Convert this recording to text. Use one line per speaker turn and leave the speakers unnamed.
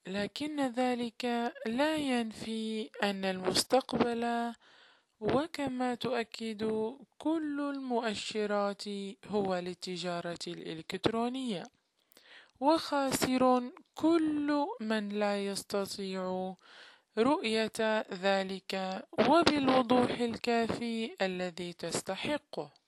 لكن ذلك لا ينفي أن المستقبل، وكما تؤكد كل المؤشرات، هو للتجارة الإلكترونية، وخاسر كل من لا يستطيع رؤية ذلك وبالوضوح الكافي الذي تستحقه.